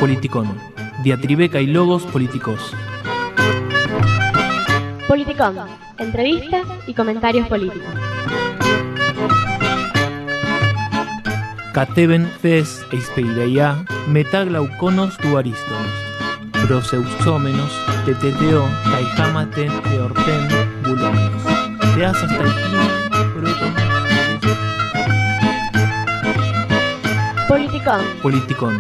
Politicón. Diatribeca y logos políticos. Politicón. Entrevistas y comentarios políticos. Cateben fes eispeireia metaglauconos tu ariston. Proseusómenos teteteo taijamaten eorten bulones. Teasas taipin proton. Politicón. Politicón.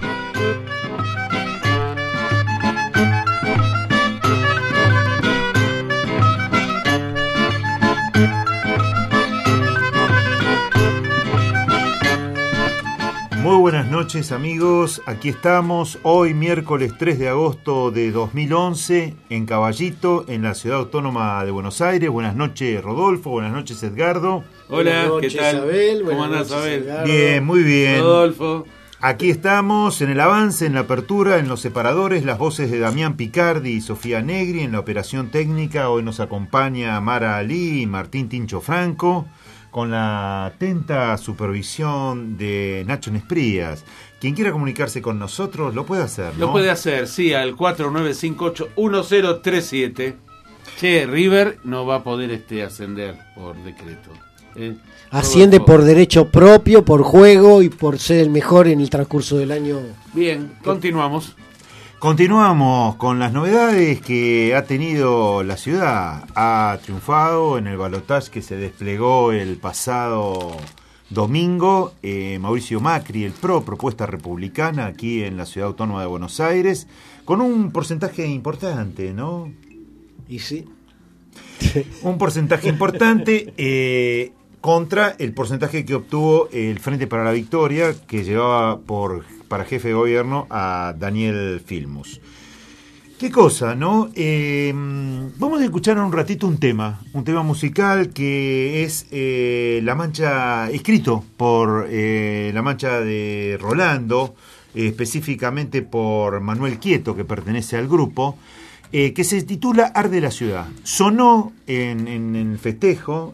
Muy buenas noches, amigos, aquí estamos hoy miércoles 3 de agosto de 2011 en Caballito, en la Ciudad Autónoma de Buenos Aires. Buenas noches, Rodolfo, buenas noches, Edgardo. Hola, noches, ¿qué tal? Abel. ¿Cómo andás, Abel? Edgardo. Bien, muy bien. Rodolfo. Aquí estamos en el avance, en la apertura, en los separadores, las voces de Damián Picardi y Sofía Negri. En la operación técnica hoy nos acompaña Mara Ali y Martín Tincho Franco, con la atenta supervisión de Nacho Nesprías. Quien quiera comunicarse con nosotros lo puede hacer, ¿no? Lo puede hacer, sí, al 4958-1037. Che, River no va a poder ascender por decreto. Asciende Rodolfo. por derecho propio, por juego y por ser el mejor en el transcurso del año. Bien, continuamos. Continuamos con las novedades que ha tenido la ciudad. Ha triunfado en el balotaje que se desplegó el pasado domingo Mauricio Macri, el PRO, propuesta republicana, aquí en la Ciudad Autónoma de Buenos Aires, con un porcentaje importante, ¿no? Y sí. Un porcentaje importante contra el porcentaje que obtuvo el Frente para la Victoria, que llevaba para jefe de gobierno a Daniel Filmus. Qué cosa, ¿no? Vamos a escuchar un ratito un tema musical que es La Mancha, escrito por La Mancha de Rolando, específicamente por Manuel Quieto, que pertenece al grupo, que se titula Arde la Ciudad. Sonó en el festejo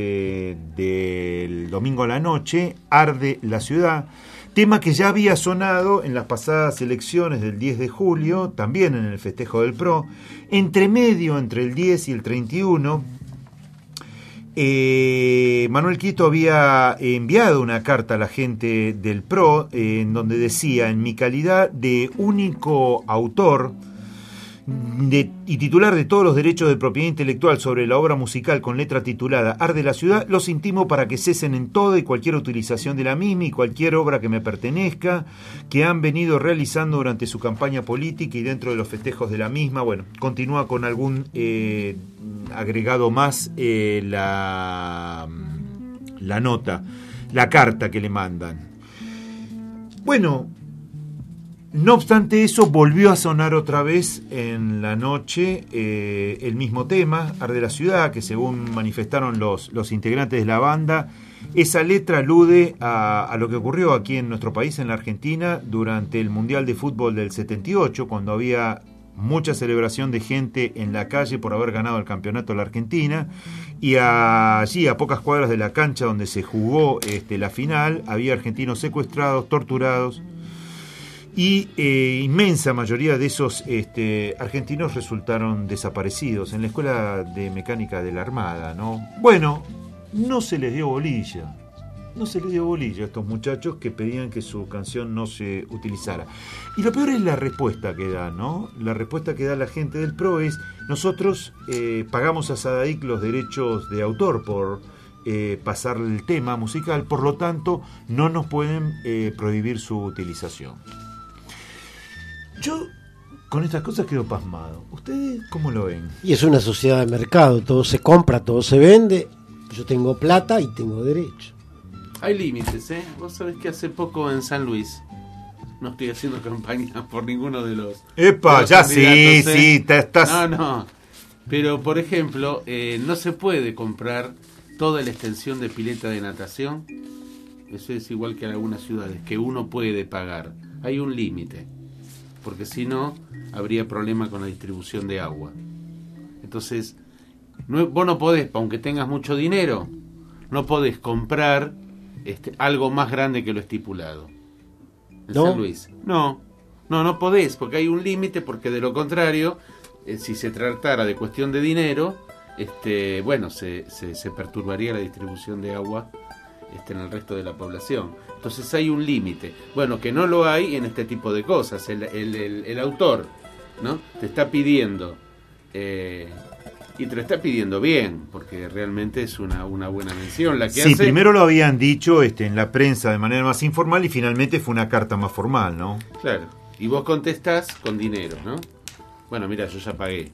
del domingo a la noche, Arde la Ciudad, tema que ya había sonado en las pasadas elecciones del 10 de julio, también en el festejo del PRO. Entre el 10 y el 31, Manuel Quieto había enviado una carta a la gente del PRO en donde decía: en mi calidad de único autor y titular de todos los derechos de propiedad intelectual sobre la obra musical con letra titulada Arde la Ciudad, los intimo para que cesen en toda y cualquier utilización de la misma y cualquier obra que me pertenezca, que han venido realizando durante su campaña política y dentro de los festejos de la misma. Bueno, continúa con algún agregado más la nota, la carta que le mandan. Bueno, no obstante eso, volvió a sonar otra vez en la noche el mismo tema, Arde la Ciudad, que según manifestaron los integrantes de la banda, esa letra alude a lo que ocurrió aquí en nuestro país, en la Argentina, durante el Mundial de Fútbol del 78, cuando había mucha celebración de gente en la calle por haber ganado el campeonato de la Argentina, y allí, a pocas cuadras de la cancha donde se jugó la final, había argentinos secuestrados, torturados, y inmensa mayoría de esos argentinos resultaron desaparecidos en la Escuela de Mecánica de la Armada, ¿no? Bueno, no se les dio bolilla a estos muchachos que pedían que su canción no se utilizara. Y lo peor es la respuesta que da, ¿no? La respuesta que da la gente del PRO es: nosotros pagamos a Sadaic los derechos de autor por pasar el tema musical, por lo tanto no nos pueden prohibir su utilización. Yo con estas cosas quedo pasmado. ¿Ustedes cómo lo ven? Y es una sociedad de mercado, todo se compra, todo se vende. Yo tengo plata y tengo derecho. Hay límites, ¿eh? Vos sabés que hace poco en San Luis, no estoy haciendo campaña por ninguno de los... ¡Epa! de los Ya candidatos, sí, estás... No. Pero, por ejemplo, no se puede comprar toda la extensión de pileta de natación. Eso es igual que en algunas ciudades, que uno puede pagar. Hay un límite, porque si no, habría problema con la distribución de agua. Entonces, vos no podés, aunque tengas mucho dinero, no podés comprar algo más grande que lo estipulado. ¿En ¿No? San Luis? No. No podés, porque hay un límite, porque de lo contrario, si se tratara de cuestión de dinero, bueno, se perturbaría la distribución de agua en el resto de la población. Entonces hay un límite. Bueno, que no lo hay en este tipo de cosas. El autor, ¿no?, te está pidiendo, y te lo está pidiendo bien, porque realmente es una buena mención la que sí, hace. Primero lo habían dicho en la prensa de manera más informal y finalmente fue una carta más formal, ¿no? Claro, y vos contestás con dinero, ¿no? Bueno, mira, yo ya pagué,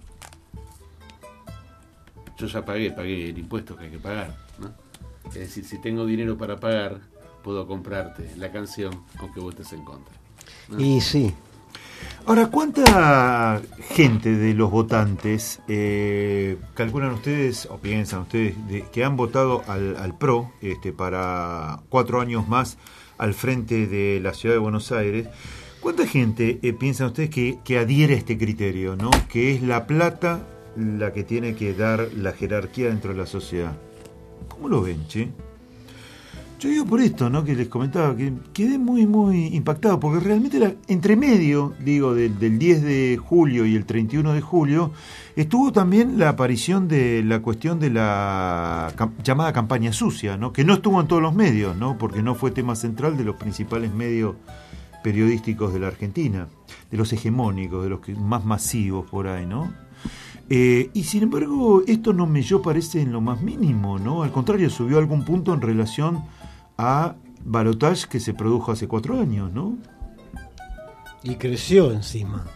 pagué el impuesto que hay que pagar, ¿no? Es decir, si tengo dinero para pagar, puedo comprarte la canción, aunque vos estés en contra, ¿no? Y sí. Ahora, ¿cuánta gente de los votantes calculan ustedes o piensan ustedes que han votado al PRO para 4 años más al frente de la ciudad de Buenos Aires? ¿Cuánta gente piensan ustedes que adhiere a este criterio, ¿no?, que es la plata la que tiene que dar la jerarquía dentro de la sociedad? ¿Cómo lo ven, che? Yo digo por esto, ¿no?, que les comentaba, que quedé muy, muy impactado, porque realmente entre medio, del 10 de julio y el 31 de julio, estuvo también la aparición de la cuestión de la llamada campaña sucia, ¿no?, que no estuvo en todos los medios, ¿no?, porque no fue tema central de los principales medios periodísticos de la Argentina, de los hegemónicos, de los más masivos por ahí, ¿no? Y sin embargo, esto no me parece en lo más mínimo, ¿no? Al contrario, subió a algún punto en relación a balotaje que se produjo hace 4 años, ¿no? Y creció encima.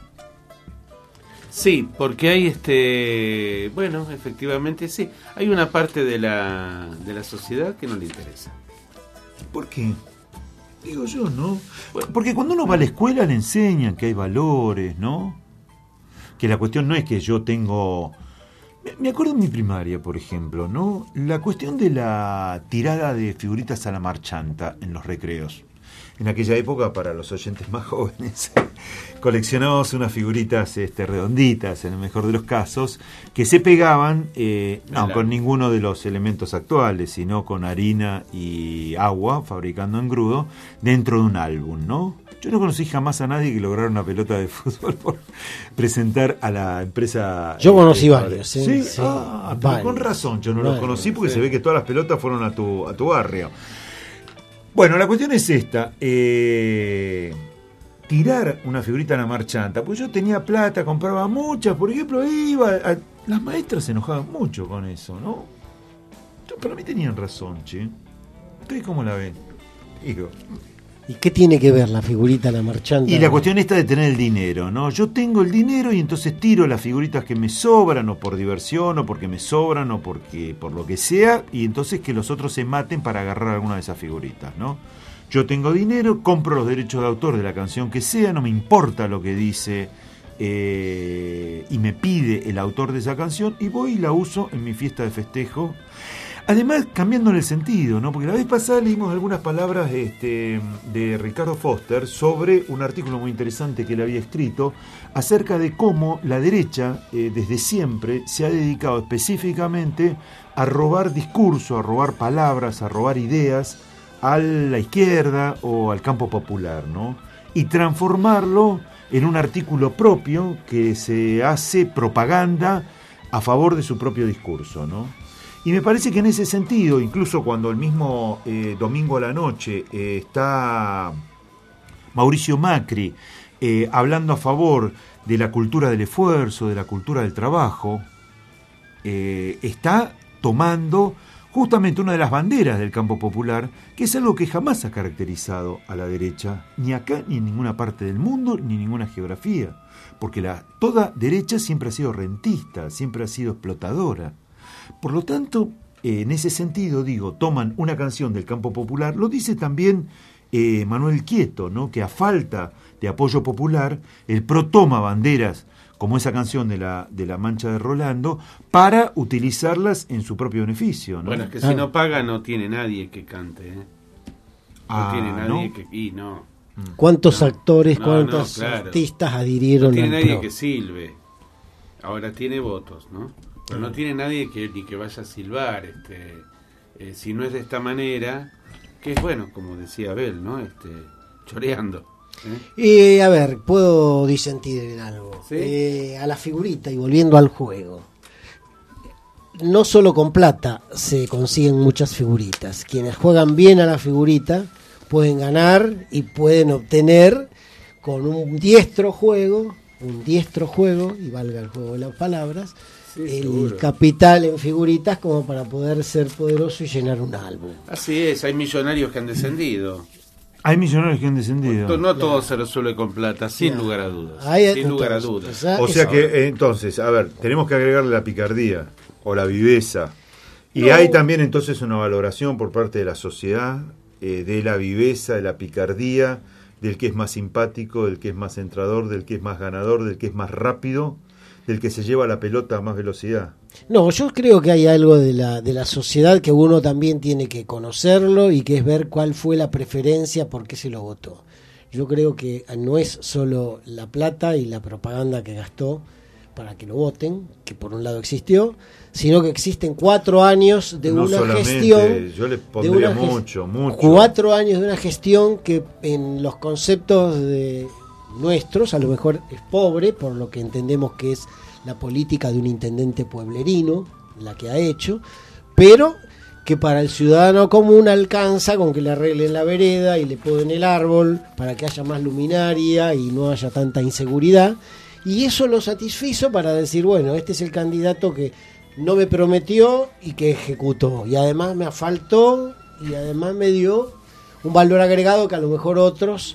Sí, porque hay bueno, efectivamente sí, hay una parte de la sociedad que no le interesa. ¿Por qué? Digo yo, ¿no? Porque cuando uno va a la escuela le enseñan que hay valores, ¿no? Que la cuestión no es que yo tengo... Me acuerdo en mi primaria, por ejemplo, ¿no?, la cuestión de la tirada de figuritas a la marchanta en los recreos. En aquella época, para los oyentes más jóvenes, coleccionábamos unas figuritas redonditas, en el mejor de los casos, que se pegaban, no con ninguno de los elementos actuales, sino con harina y agua, fabricando engrudo, dentro de un álbum, ¿no? Yo no conocí jamás a nadie que lograra una pelota de fútbol por presentar a la empresa. Yo conocí varios. Sí, sí, pero varios. con razón, yo no los conocí porque se ve que todas las pelotas fueron a tu barrio. Bueno, la cuestión es esta. Tirar una figurita a la marchanta, pues yo tenía plata, compraba muchas, por ejemplo, las maestras se enojaban mucho con eso, ¿no? Para mí tenían razón, che. ¿Ustedes cómo la ven? Digo... ¿Y qué tiene que ver la figurita a la marchanta? Y la cuestión esta de tener el dinero, ¿no? Yo tengo el dinero y entonces tiro las figuritas que me sobran, o por diversión, o porque me sobran, o porque por lo que sea, y entonces que los otros se maten para agarrar alguna de esas figuritas, ¿no? Yo tengo dinero, compro los derechos de autor de la canción que sea, no me importa lo que dice y me pide el autor de esa canción, y voy y la uso en mi fiesta de festejo. Además, cambiándole el sentido, ¿no? Porque la vez pasada leímos algunas palabras de Ricardo Foster sobre un artículo muy interesante que él había escrito acerca de cómo la derecha, desde siempre, se ha dedicado específicamente a robar discurso, a robar palabras, a robar ideas a la izquierda o al campo popular, ¿no? Y transformarlo en un artículo propio que se hace propaganda a favor de su propio discurso, ¿no? Y me parece que en ese sentido, incluso cuando el mismo domingo a la noche está Mauricio Macri hablando a favor de la cultura del esfuerzo, de la cultura del trabajo, está tomando justamente una de las banderas del campo popular, que es algo que jamás ha caracterizado a la derecha, ni acá, ni en ninguna parte del mundo, ni en ninguna geografía, porque toda derecha siempre ha sido rentista, siempre ha sido explotadora. Por lo tanto, en ese sentido, toman una canción del campo popular, lo dice también Manuel Quieto, ¿no?, que a falta de apoyo popular, el PRO toma banderas como esa canción de la Mancha de Rolando para utilizarlas en su propio beneficio, ¿no? Bueno, es que si no paga no tiene nadie que cante, ¿eh? No tiene nadie, ¿no?, que... Y no. ¿Cuántos actores, cuántos artistas adhirieron al PRO? No tiene nadie que silbe. Ahora tiene votos, ¿no? Pero no tiene nadie ni que vaya a silbar, si no es de esta manera, que es bueno, como decía Abel, ¿no? Choreando. A ver, puedo disentir en algo. ¿Sí? A la figurita y volviendo al juego. No solo con plata se consiguen muchas figuritas. Quienes juegan bien a la figurita pueden ganar y pueden obtener con un diestro juego, y valga el juego de las palabras, el seguro. capital en figuritas como para poder ser poderoso y llenar un álbum. Así es, hay millonarios que han descendido. Hay millonarios que han descendido. No todo se resuelve con plata, sin lugar a dudas. Entonces, lugar a dudas. O sea que, entonces, a ver, tenemos que agregarle la picardía o la viveza. Y hay también entonces una valoración por parte de la sociedad de la viveza, de la picardía, del que es más simpático, del que es más entrador, del que es más ganador, del que es más rápido, del que se lleva la pelota a más velocidad. No, yo creo que hay algo de la sociedad que uno también tiene que conocerlo y que es ver cuál fue la preferencia, por qué se lo votó. Yo creo que no es solo la plata y la propaganda que gastó para que lo voten, que por un lado existió, sino que existen 4 años de una gestión. Yo le pondría mucho. 4 años de una gestión que en los conceptos de nuestros, a lo mejor es pobre, por lo que entendemos que es la política de un intendente pueblerino, la que ha hecho, pero que para el ciudadano común alcanza con que le arreglen la vereda y le poden el árbol para que haya más luminaria y no haya tanta inseguridad. Y eso lo satisfizo para decir, bueno, este es el candidato que no me prometió y que ejecutó. Y además me asfaltó y además me dio un valor agregado que a lo mejor otros,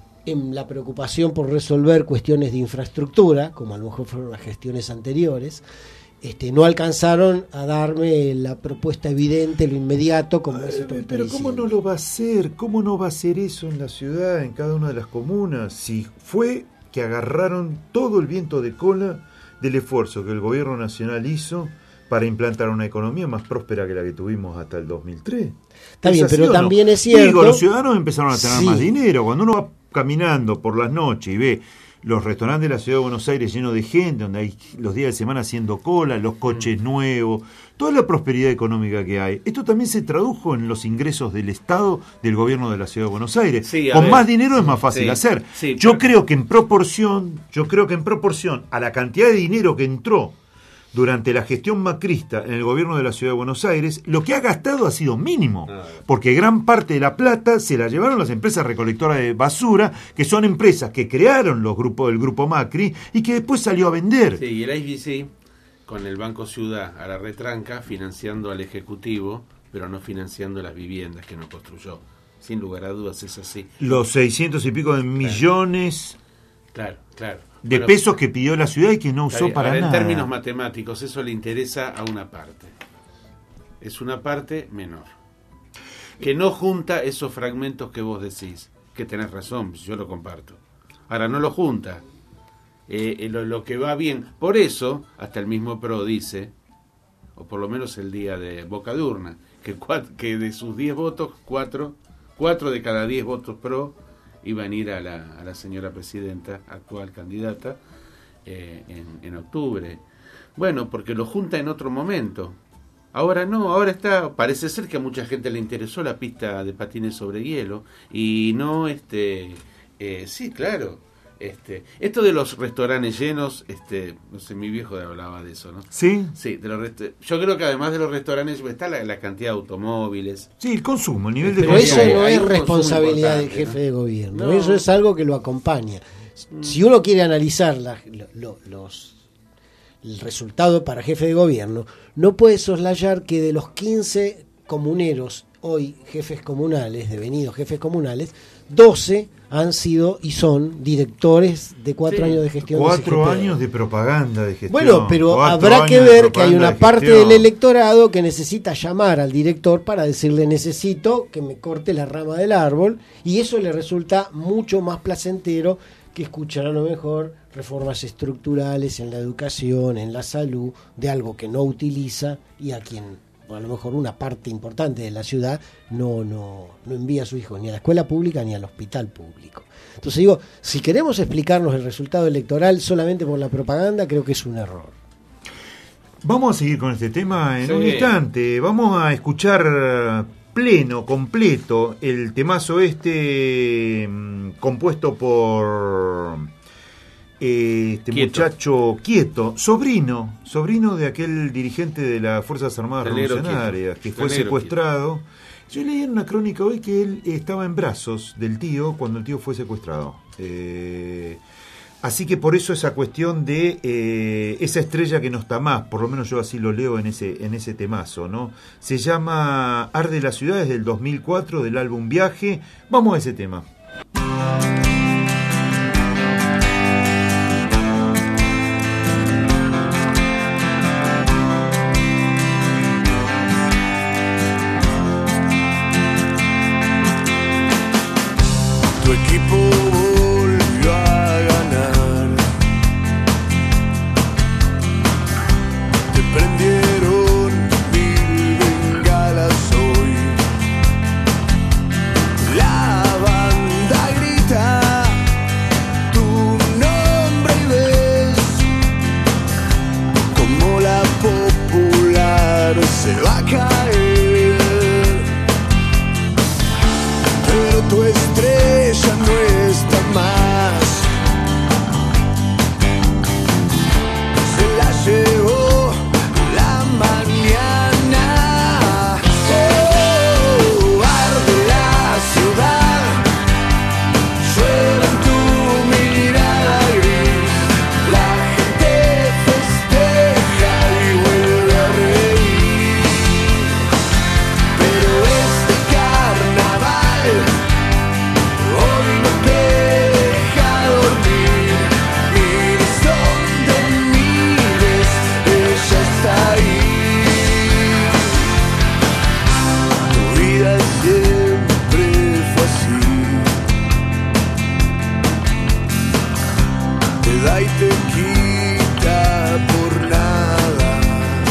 en la preocupación por resolver cuestiones de infraestructura, como a lo mejor fueron las gestiones anteriores, no alcanzaron a darme la propuesta evidente, lo inmediato, como es esto. Pero ¿cómo no lo va a hacer? ¿Cómo no va a hacer eso en la ciudad, en cada una de las comunas? Si fue que agarraron todo el viento de cola del esfuerzo que el gobierno nacional hizo para implantar una economía más próspera que la que tuvimos hasta el 2003. Está bien, pero también es cierto... Digo, los ciudadanos empezaron a tener más dinero. Cuando uno va caminando por las noches y ve los restaurantes de la ciudad de Buenos Aires llenos de gente, donde hay los días de semana haciendo cola, los coches nuevos, toda la prosperidad económica que hay. Esto también se tradujo en los ingresos del Estado, del gobierno de la ciudad de Buenos Aires. Sí, con más dinero es más fácil hacer. Sí, yo creo que en proporción a la cantidad de dinero que entró durante la gestión macrista en el gobierno de la ciudad de Buenos Aires, lo que ha gastado ha sido mínimo, porque gran parte de la plata se la llevaron las empresas recolectoras de basura, que son empresas que crearon el grupo Macri y que después salió a vender. Sí, y el IBC con el Banco Ciudad a la retranca financiando al Ejecutivo, pero no financiando las viviendas que no construyó. Sin lugar a dudas es así. Los 600 y pico de millones claro. de pesos que pidió la ciudad y que no usó para nada. En términos matemáticos, eso le interesa a una parte. Es una parte menor. Que no junta esos fragmentos que vos decís. Que tenés razón, yo lo comparto. Ahora, no lo junta. Lo que va bien. Por eso, hasta el mismo PRO dice, o por lo menos el día de Boca de Urna, que de sus 10 votos, 4 de cada 10 votos PRO iban a ir a la señora presidenta, actual candidata, en octubre. Bueno, porque lo junta en otro momento. Ahora no, parece ser que a mucha gente le interesó la pista de patines sobre hielo y no, sí, claro. Esto de los restaurantes llenos, no sé, mi viejo hablaba de eso, ¿no? Sí. Sí, yo creo que además de los restaurantes está la cantidad de automóviles. Sí, el consumo, el nivel de pero consumo. eso no Hay es un responsabilidad del consumo jefe de gobierno, No. eso es algo que lo acompaña. Si uno quiere analizar el resultado para jefe de gobierno, no puede soslayar que de los 15 comuneros, hoy jefes comunales, devenidos jefes comunales, 12 han sido y son directores de 4 años de gestión. 4 años de propaganda de gestión. Bueno, pero 4 habrá que años de ver que hay propaganda una de parte gestión. del electorado que necesita llamar al director para decirle necesito que me corte la rama del árbol, y eso le resulta mucho más placentero que escuchar a lo mejor reformas estructurales en la educación, en la salud, de algo que no utiliza y a quien a lo mejor una parte importante de la ciudad no envía a su hijo ni a la escuela pública ni al hospital público. Entonces digo, si queremos explicarnos el resultado electoral solamente por la propaganda, creo que es un error. Vamos a seguir con este tema en Sí. un instante. Vamos a escuchar pleno, completo, el temazo compuesto por Quieto. Muchacho Quieto, sobrino de aquel dirigente de las Fuerzas Armadas Revolucionarias que fue secuestrado. Yo leí en una crónica hoy que él estaba en brazos del tío cuando el tío fue secuestrado. Así que por eso esa cuestión de esa estrella que no está más, por lo menos yo así lo leo en ese temazo, ¿no? Se llama Arde la ciudad, es del 2004, del álbum Viaje. Vamos a ese tema. Tu equipo volvió a ganar. Te prendieron 1000 bengalas hoy. La banda grita tu nombre y ves como la popular se va a caer. Pero tu estrella no está más. Se la llevó la mañana. Oh, arde la ciudad. Llueve en tu mirada gris. La gente festeja y vuelve a reír. Pero este carnaval hoy no te deja dormir. Mires donde mires, ella está ahí. Tu vida siempre fue así. Te da y te quita por nada.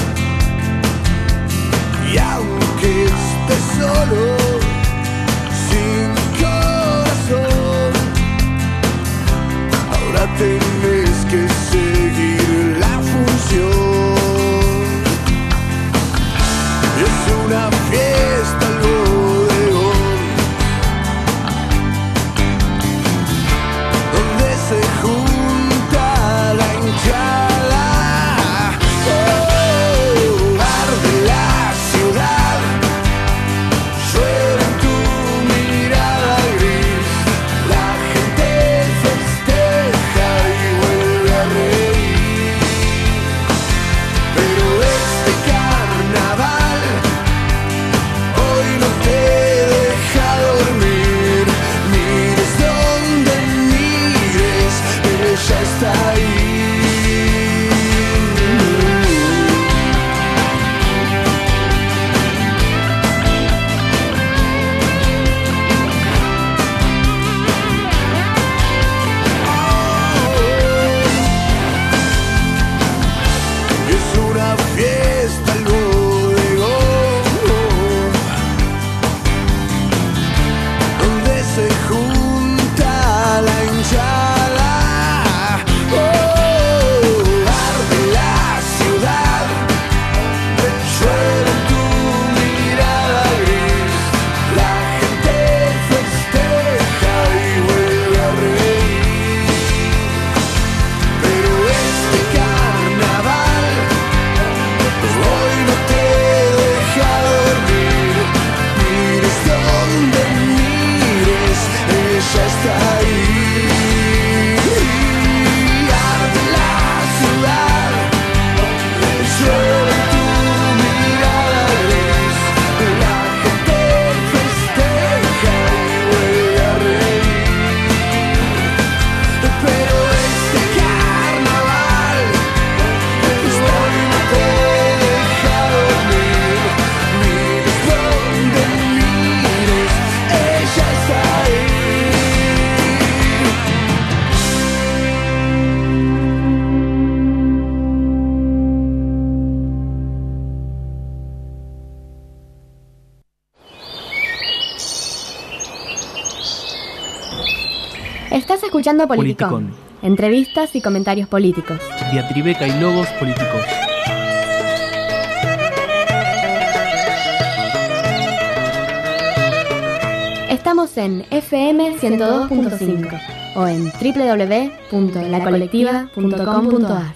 Y aunque estés solo, sin corazón, ahora tenés que seguir la función. Es una fiesta el bodegón, donde se junta la hinchada. Oh, arde la ciudad. Llueve en tu mirada gris. La gente festeja y vuelve a reír. Pero este carnaval hoy no te deja dormir. Mires donde mires, ella está ahí. Es una fiesta el bodegón, donde se junta la hinchada. Oh, arde la ciudad. Llueve en tu mirada gris. La gente festeja y vuelve a reír. Pero este carnaval hoy no te deja dormir. Mires donde mires, ella está ahí. Arde la ciudad. Llueve en tu mirada gris. La gente festeja y vuelve a reír. Pero este carnaval hoy no te deja dormir. Mires donde mires, ella está ahí. Estás escuchando Politicón. Politicón. Entrevistas y comentarios políticos. Diatribeca y logos políticos. Estamos en FM 102.5 o en www.lacolectiva.com.ar.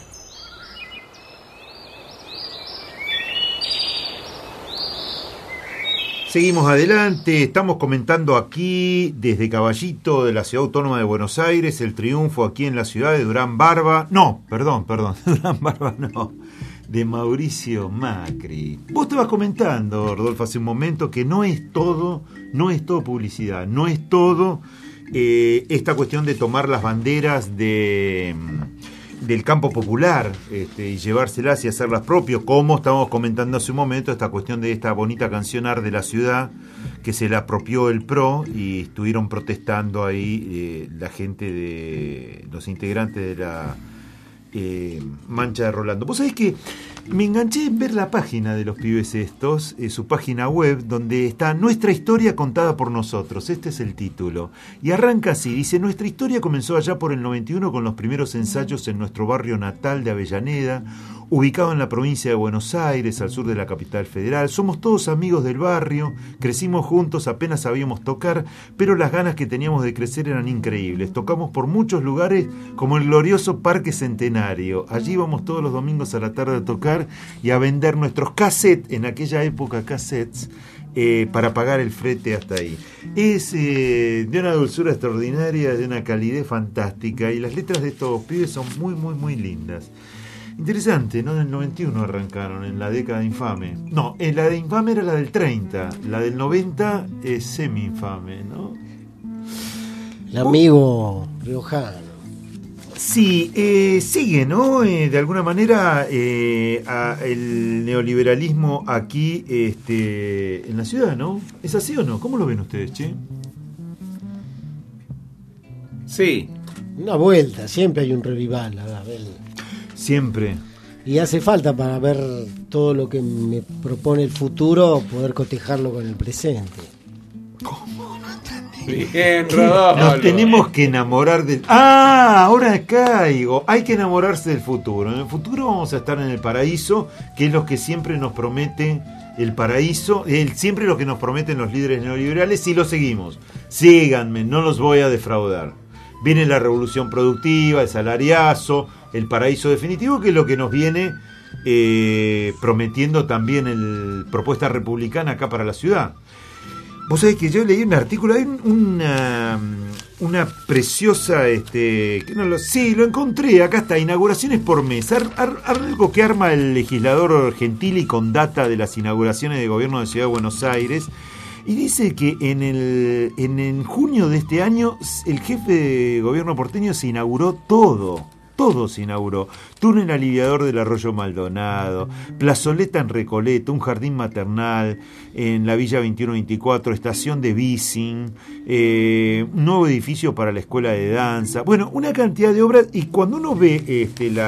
Seguimos adelante, estamos comentando aquí desde Caballito de la Ciudad Autónoma de Buenos Aires el triunfo aquí en la ciudad de Durán Barba, Durán Barba no, de Mauricio Macri. Vos estabas comentando, Rodolfo, hace un momento que no es todo publicidad, no es todo esta cuestión de tomar las banderas del campo popular y llevárselas y hacerlas propias, como estábamos comentando hace un momento, esta cuestión de esta bonita canción Ar de la Ciudad, que se la apropió el PRO y estuvieron protestando ahí la gente de los integrantes de la Mancha de Rolando. Vos sabés que me enganché en ver la página de los pibes estos, su página web, donde está Nuestra historia contada por nosotros. Este es el título. Y arranca así, dice: nuestra historia comenzó allá por el 91 con los primeros ensayos en nuestro barrio natal de Avellaneda, ubicado en la provincia de Buenos Aires, al sur de la capital federal. Somos todos amigos del barrio, crecimos juntos, apenas sabíamos tocar, pero las ganas que teníamos de crecer eran increíbles. Tocamos por muchos lugares, como el glorioso Parque Centenario. Allí íbamos todos los domingos a la tarde a tocar y a vender nuestros cassettes, en aquella época cassettes, para pagar el frete hasta ahí. Es de una dulzura extraordinaria, de una calidez fantástica, y las letras de estos pibes son muy, muy, muy lindas. Interesante, ¿no? En el 91 arrancaron, en la década infame. No, la de infame era la del 30, la del 90 es semi-infame, ¿no? El amigo riojano. Sí, sigue, ¿no? De alguna manera el neoliberalismo aquí en la ciudad, ¿no? ¿Es así o no? ¿Cómo lo ven ustedes, che? Sí. Una vuelta, siempre hay un revival, Abel. Siempre. Y hace falta para ver todo lo que me propone el futuro, poder cotejarlo con el presente. ¿Cómo? No entendí. Bien, Rodolfo. Nos tenemos que enamorar del... ¡Ah! Ahora caigo. Hay que enamorarse del futuro. En el futuro vamos a estar en el paraíso, que es lo que siempre nos promete el paraíso, siempre lo que nos prometen los líderes neoliberales, si lo seguimos. Síganme, no los voy a defraudar. Viene la revolución productiva, el salariazo, el paraíso definitivo, que es lo que nos viene prometiendo también el propuesta republicana acá para la ciudad. Vos sabés que yo leí un artículo, hay una preciosa, sí, lo encontré, acá está, inauguraciones por mes, algo que arma el legislador Gentili con data de las inauguraciones de gobierno de Ciudad de Buenos Aires. Y dice que en junio de este año el jefe de gobierno porteño se inauguró todo se inauguró. Túnel aliviador del Arroyo Maldonado, plazoleta en Recoleta, un jardín maternal en la Villa 2124, estación de Bissing, un nuevo edificio para la escuela de danza. Bueno, una cantidad de obras, y cuando uno ve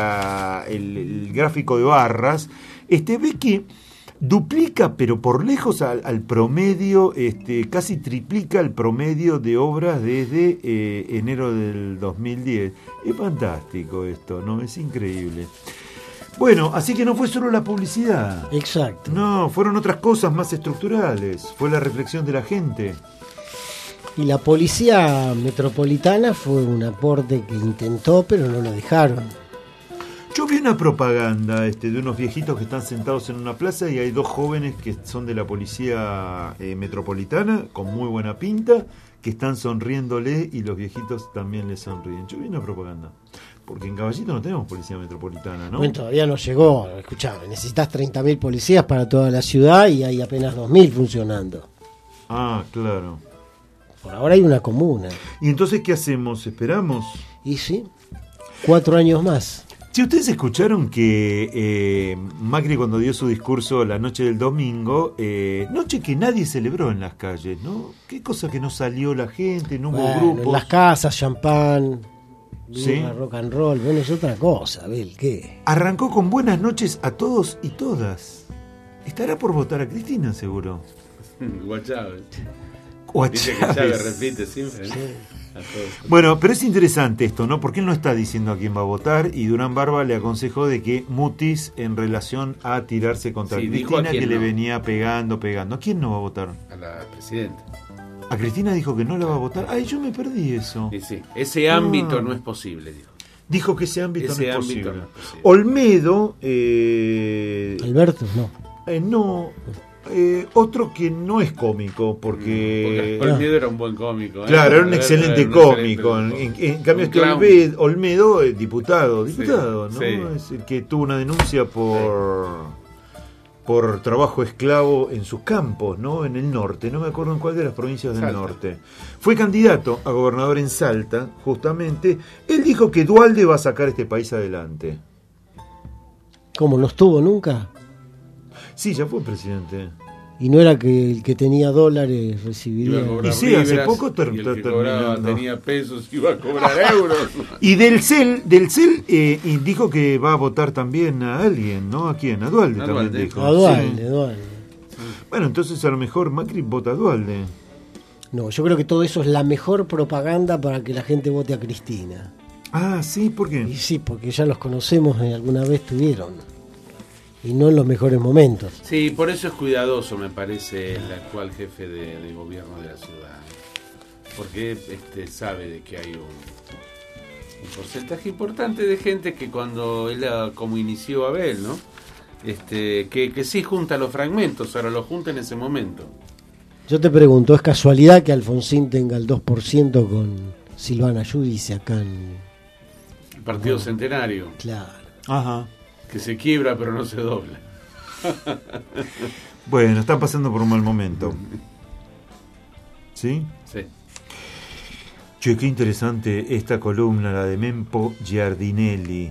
el gráfico de barras, ve que duplica, pero por lejos al promedio, casi triplica el promedio de obras desde enero del 2010. Es fantástico esto, ¿no? Es increíble. Bueno, así que no fue solo la publicidad. Exacto. No, fueron otras cosas más estructurales. Fue la reflexión de la gente. Y la policía metropolitana fue un aporte que intentó, pero no lo dejaron. Yo vi una propaganda de unos viejitos que están sentados en una plaza y hay dos jóvenes que son de la policía metropolitana, con muy buena pinta, que están sonriéndole y los viejitos también les sonríen. Yo vi una propaganda. Porque en Caballito no tenemos policía metropolitana, ¿no? Bueno, todavía no llegó. Escuchá, necesitas 30.000 policías para toda la ciudad y hay apenas 2.000 funcionando. Ah, claro. Por ahora hay una comuna. ¿Y entonces qué hacemos? ¿Esperamos? Y sí, 4 años más. Si ustedes escucharon que Macri, cuando dio su discurso la noche del domingo, noche que nadie celebró en las calles, ¿no? Qué cosa que no salió la gente, no hubo grupos. En las casas, champán, ¿sí? Rock and roll, bueno, es otra cosa, Abel, ¿qué? Arrancó con buenas noches a todos y todas. Estará por votar a Cristina, seguro. O a Chávez. O a Dice Chávez. que Chávez repite siempre, ¿no? Sí. Bueno, pero es interesante esto, ¿no? Porque él no está diciendo a quién va a votar y Durán Barba le aconsejó de que mutis en relación a tirarse contra Sí, dijo Cristina, a quién que le no. venía pegando. ¿A quién no va a votar? A la presidenta. ¿A Cristina dijo que no la va a votar? Ay, yo me perdí eso. Sí. Ese ámbito no es posible, dijo. Dijo que ese ámbito no es posible. no es posible. Olmedo... Alberto, no. No, otro que no es cómico, porque Olmedo era un buen cómico. Claro, era un excelente cómico. En cambio, Olmedo, diputado, Sí, ¿no? sí. Es el que tuvo una denuncia por trabajo esclavo en sus campos, ¿no? En el norte, no me acuerdo en cuál de las provincias del Salta. norte. Fue candidato a gobernador en Salta, justamente. Él dijo que Duhalde va a sacar este país adelante. ¿Cómo no estuvo nunca? Sí, ya fue presidente. Y no era que el que tenía dólares Iba recibiría... a cobrar Y sí, hace libras, poco y el que cobraba terminando. tenía pesos, iba a cobrar euros. Y del CEL y dijo que va a votar también a alguien, ¿no? ¿A quién? A Duhalde A también Duhalde. dijo. A Duhalde, Sí. Duhalde. Bueno, entonces a lo mejor Macri vota a Duhalde. No, yo creo que todo eso es la mejor propaganda para que la gente vote a Cristina. Ah, sí, ¿por Y qué? sí, porque ya los conocemos, alguna vez tuvieron. Y no en los mejores momentos. Sí, por eso es cuidadoso, me parece, el actual jefe de gobierno de la ciudad. Porque sabe de que hay un porcentaje importante de gente que cuando él, como inició Abel, ¿no? Que sí junta los fragmentos, ahora los junta en ese momento. Yo te pregunto, ¿es casualidad que Alfonsín tenga el 2% con Silvana Giudice acá en... El Partido Centenario, Claro. Ajá. que se quiebra pero no se dobla. Bueno, están pasando por un mal momento. ¿Sí? Sí. Che, qué interesante esta columna, la de Mempo Giardinelli,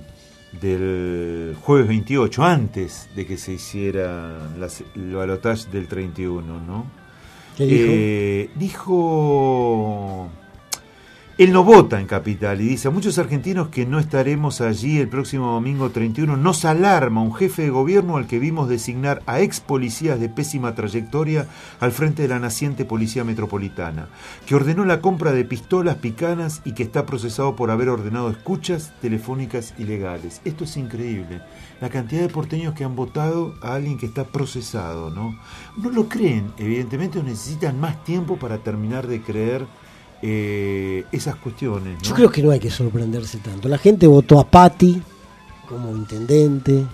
del jueves 28, antes de que se hiciera el balotaje del 31, ¿no? ¿Qué dijo? Dijo... Él no vota en Capital y dice: a muchos argentinos que no estaremos allí el próximo domingo 31 nos alarma un jefe de gobierno al que vimos designar a ex policías de pésima trayectoria al frente de la naciente Policía Metropolitana, que ordenó la compra de pistolas picanas y que está procesado por haber ordenado escuchas telefónicas ilegales. Esto es increíble, la cantidad de porteños que han votado a alguien que está procesado, ¿no? No lo creen, evidentemente, o necesitan más tiempo para terminar de creer esas cuestiones, ¿no? Yo creo que no hay que sorprenderse tanto. La gente votó a Patti como intendente,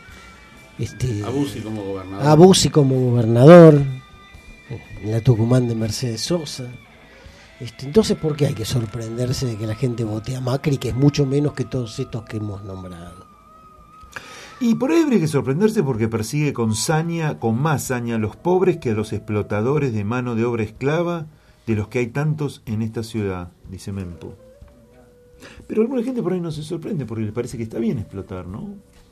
A Bussi como gobernador. a Bussi como gobernador, en la Tucumán de Mercedes Sosa. Entonces, ¿por qué hay que sorprenderse de que la gente vote a Macri, que es mucho menos que todos estos que hemos nombrado? Y por ahí habría que sorprenderse porque persigue con más saña a los pobres que a los explotadores de mano de obra esclava, de los que hay tantos en esta ciudad, dice Mempo. Pero alguna gente por ahí no se sorprende porque le parece que está bien explotar, ¿no?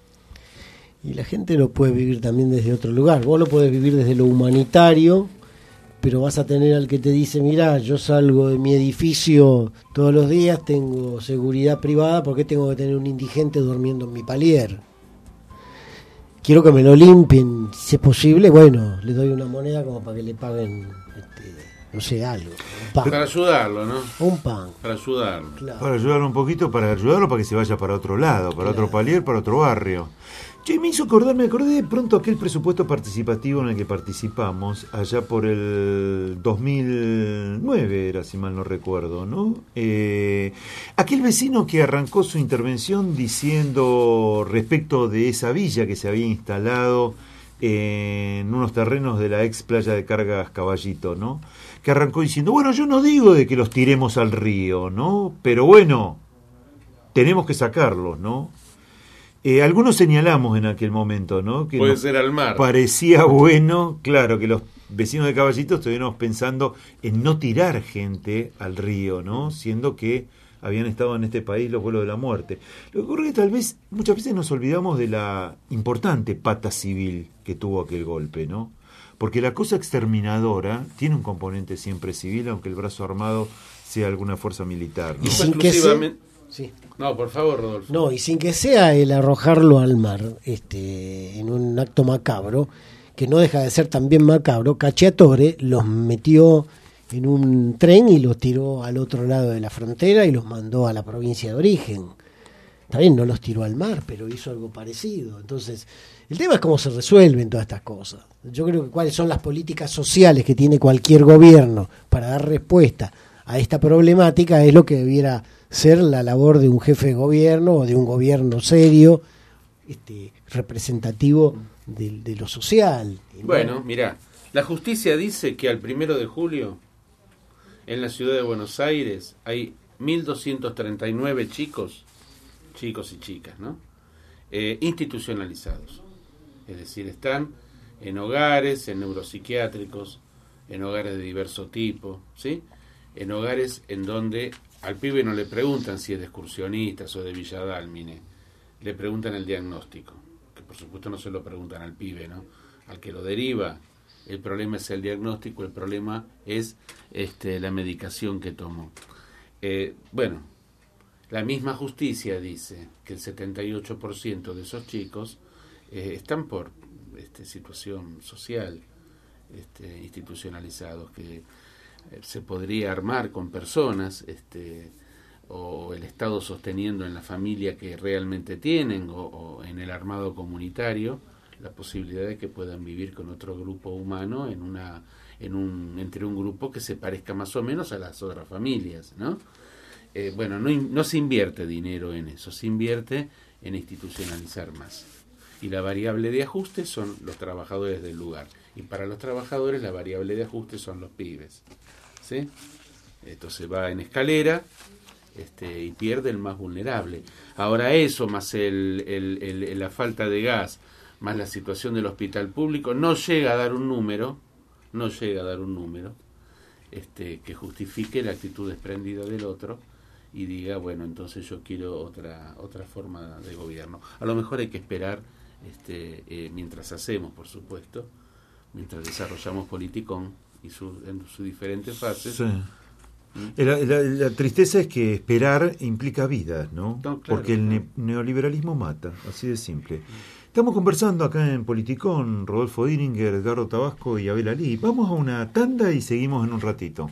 Y la gente lo puede vivir también desde otro lugar. Vos lo podés vivir desde lo humanitario, pero vas a tener al que te dice: mirá, yo salgo de mi edificio todos los días, tengo seguridad privada, ¿por qué tengo que tener un indigente durmiendo en mi palier? Quiero que me lo limpien, si es posible, bueno, le doy una moneda como para que le paguen, no sé, algo, un pan. Para ayudarlo, ¿no? Un pan, Para ayudarlo. claro. Para ayudarlo un poquito, para que se vaya para otro lado, para otro palier, para otro barrio. Che, me acordé de pronto aquel presupuesto participativo en el que participamos, allá por el 2009 era, si mal no recuerdo, ¿no? Aquel vecino que arrancó su intervención diciendo respecto de esa villa que se había instalado en unos terrenos de la ex playa de cargas Caballito, ¿no? Que arrancó diciendo: bueno, yo no digo de que los tiremos al río, ¿no? Pero bueno, tenemos que sacarlos, ¿no? Algunos señalamos en aquel momento, ¿no? Que Puede nos ser al mar. parecía bueno, claro, que los vecinos de Caballito estuviéramos pensando en no tirar gente al río, ¿no? Siendo que habían estado en este país los vuelos de la muerte. Lo que ocurre es que tal vez muchas veces nos olvidamos de la importante pata civil que tuvo aquel golpe, ¿no? Porque la cosa exterminadora tiene un componente siempre civil, aunque el brazo armado sea alguna fuerza militar, ¿no? Y sin que Exclusivamente- Sí. No, por favor, Rodolfo. No, y sin que sea el arrojarlo al mar, en un acto macabro, que no deja de ser también macabro, Cacciatore los metió en un tren y los tiró al otro lado de la frontera y los mandó a la provincia de origen. Está bien, no los tiró al mar, pero hizo algo parecido. Entonces, el tema es cómo se resuelven todas estas cosas. Yo creo que cuáles son las políticas sociales que tiene cualquier gobierno para dar respuesta a esta problemática es lo que debiera ser la labor de un jefe de gobierno o de un gobierno serio, representativo de lo social. Bueno, mirá, la justicia dice que al 1 de julio en la ciudad de Buenos Aires hay 1.239 chicos y chicas, ¿no? Institucionalizados. Es decir, están en hogares, en neuropsiquiátricos, en hogares de diverso tipo, ¿sí? En hogares en donde al pibe no le preguntan si es de excursionistas o de Villa Dálmine, le preguntan el diagnóstico, que por supuesto no se lo preguntan al pibe, ¿no? Al que lo deriva. El problema es el diagnóstico, el problema es la medicación que tomó. Bueno, la misma justicia dice que el 78% de esos chicos están por situación social, institucionalizados, que se podría armar con personas, o el Estado sosteniendo en la familia que realmente tienen, o en el armado comunitario, la posibilidad de que puedan vivir con otro grupo humano entre un grupo que se parezca más o menos a las otras familias, ¿no? Bueno, no se invierte dinero en eso, se invierte en institucionalizar más. Y la variable de ajuste son los trabajadores del lugar. Y para los trabajadores la variable de ajuste son los pibes, ¿sí? Esto se va en escalera y pierde el más vulnerable. Ahora eso, más la falta de gas, más la situación del hospital público, no llega a dar un número que justifique la actitud desprendida del otro y diga, bueno, entonces yo quiero otra forma de gobierno. A lo mejor hay que esperar mientras hacemos, por supuesto, mientras desarrollamos Politicón en sus diferentes fases. Sí. La tristeza es que esperar implica vidas, ¿no? Claro, porque el neoliberalismo mata, así de simple. Estamos conversando acá en Politicón, Rodolfo Diringer, Edgardo Tabasco y Abel Ali. Vamos a una tanda y seguimos en un ratito.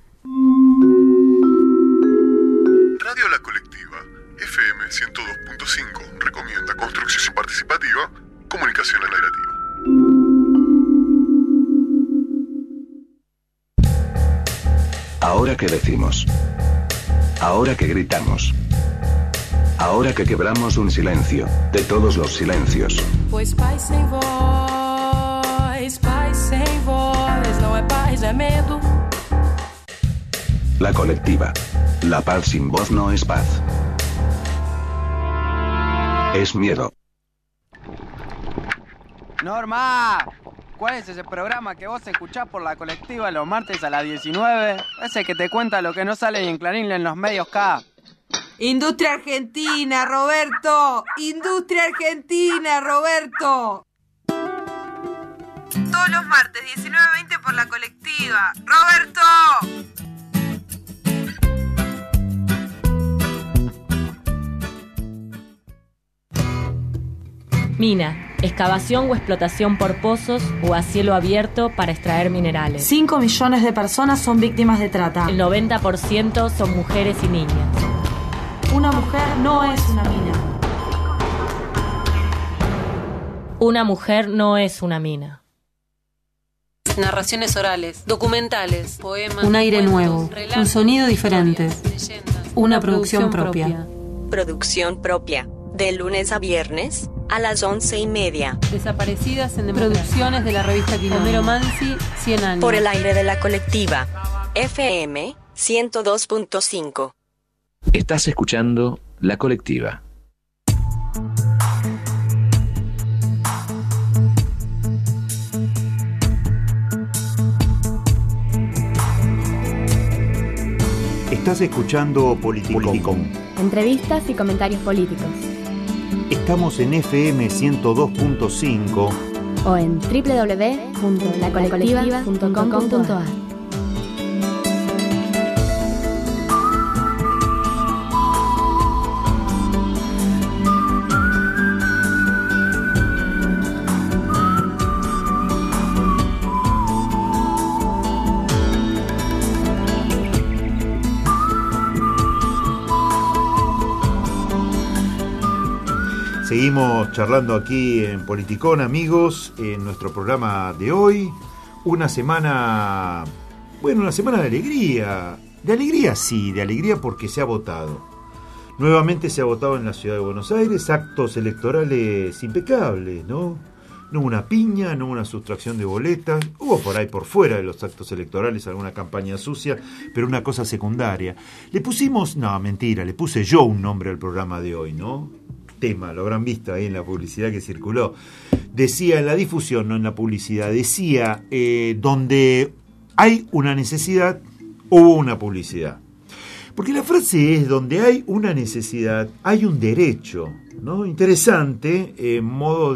Radio La Colectiva, FM 102.5, recomienda construcción participativa, comunicación alternativa. Ahora que decimos, ahora que gritamos, ahora que quebramos un silencio, de todos los silencios. Pois paz sem voz não é paz, é medo. La Colectiva. La paz sin voz no es paz. Es miedo. Norma, ¿cuál es ese programa que vos escuchás por La Colectiva los martes a las 19? Ese que te cuenta lo que no sale ni en Clarín en los medios K. Industria Argentina, Roberto. Industria Argentina, Roberto. Todos los martes, 19:20 por La Colectiva. ¡Roberto! Mina, excavación o explotación por pozos o a cielo abierto para extraer minerales. 5 millones de personas son víctimas de trata. El 90% son mujeres y niñas. Una mujer no es una mina. Una mujer no es una mina. Narraciones orales, documentales, poemas, un aire cuentos, nuevo, relatos, un sonido diferente, leyendas, una producción propia. Producción propia, de lunes a viernes, a las 11:30. Desaparecidas en Producciones de la revista Quilombo. Homero Mansi, 100 años. Por el aire de La Colectiva, FM 102.5. Estás escuchando La Colectiva. Estás escuchando Politicón. Entrevistas y comentarios políticos. Estamos en FM 102.5 o en www.lacolectiva.com.ar. Seguimos charlando aquí en Politicón, amigos, en nuestro programa de hoy. Una semana de alegría. De alegría, sí, de alegría porque se ha votado. Nuevamente se ha votado en la ciudad de Buenos Aires, actos electorales impecables, ¿no? No hubo una piña, no hubo una sustracción de boletas, hubo por ahí por fuera de los actos electorales alguna campaña sucia, pero una cosa secundaria. Le puse yo un nombre al programa de hoy, ¿no? Tema, lo habrán visto ahí en la publicidad que circuló. Decía en la difusión, no en la publicidad, decía, donde hay una necesidad, hubo una publicidad. Porque la frase es, donde hay una necesidad, hay un derecho, ¿no? Interesante, modo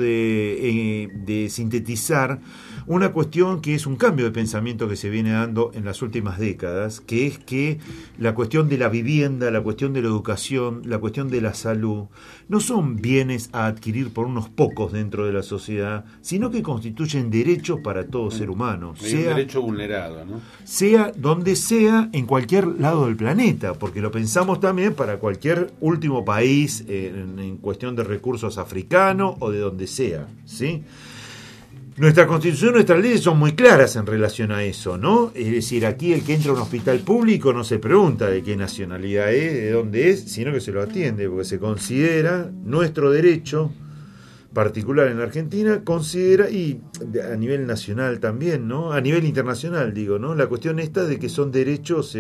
de sintetizar una cuestión que es un cambio de pensamiento que se viene dando en las últimas décadas, que es que la cuestión de la vivienda, la cuestión de la educación, la cuestión de la salud, no son bienes a adquirir por unos pocos dentro de la sociedad, sino que constituyen derechos para todo ser humano. Hay un derecho vulnerado, ¿no? Sea donde sea, en cualquier lado del planeta, porque lo pensamos también para cualquier último país en cuestión de recursos africanos o de donde sea, ¿sí? Nuestra Constitución, nuestras leyes son muy claras en relación a eso, ¿no? Es decir, aquí el que entra a un hospital público no se pregunta de qué nacionalidad es, de dónde es, sino que se lo atiende, porque se considera nuestro derecho particular en la Argentina, considera, y a nivel nacional también, ¿no? A nivel internacional, digo, ¿no? La cuestión esta de que son derechos